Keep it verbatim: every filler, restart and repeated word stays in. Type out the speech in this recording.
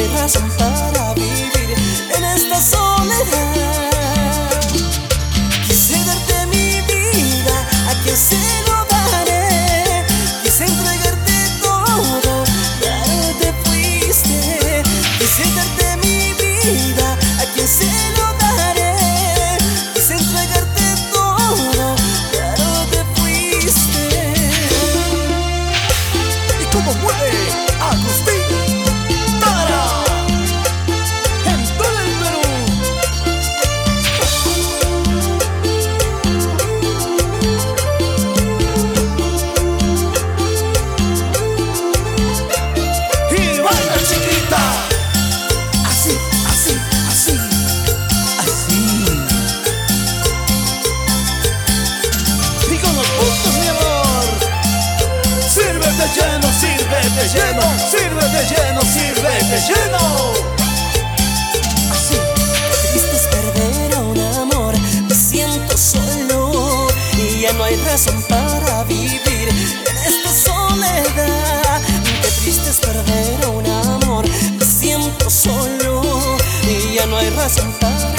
razón para vivir en esta soledad. Quise darte mi vida, a quien se lo daré. Quise entregarte todo, pero te fuiste. Quise darte mi vida, a quien se lo daré. Quise entregarte todo, pero te fuiste. ¿Y cómo mueve Agustín Lara en todo el Perú? Y baila, chiquita, así, así, así, así. Y con los puntos, mi amor. Sírvete lleno, sírvete lleno, sírvete lleno, sírvete lleno. Así, triste es perder a un amor, me siento solo y ya no hay razón para vivir en esta soledad. Qué triste es perder a un amor, me siento solo y ya no hay razón para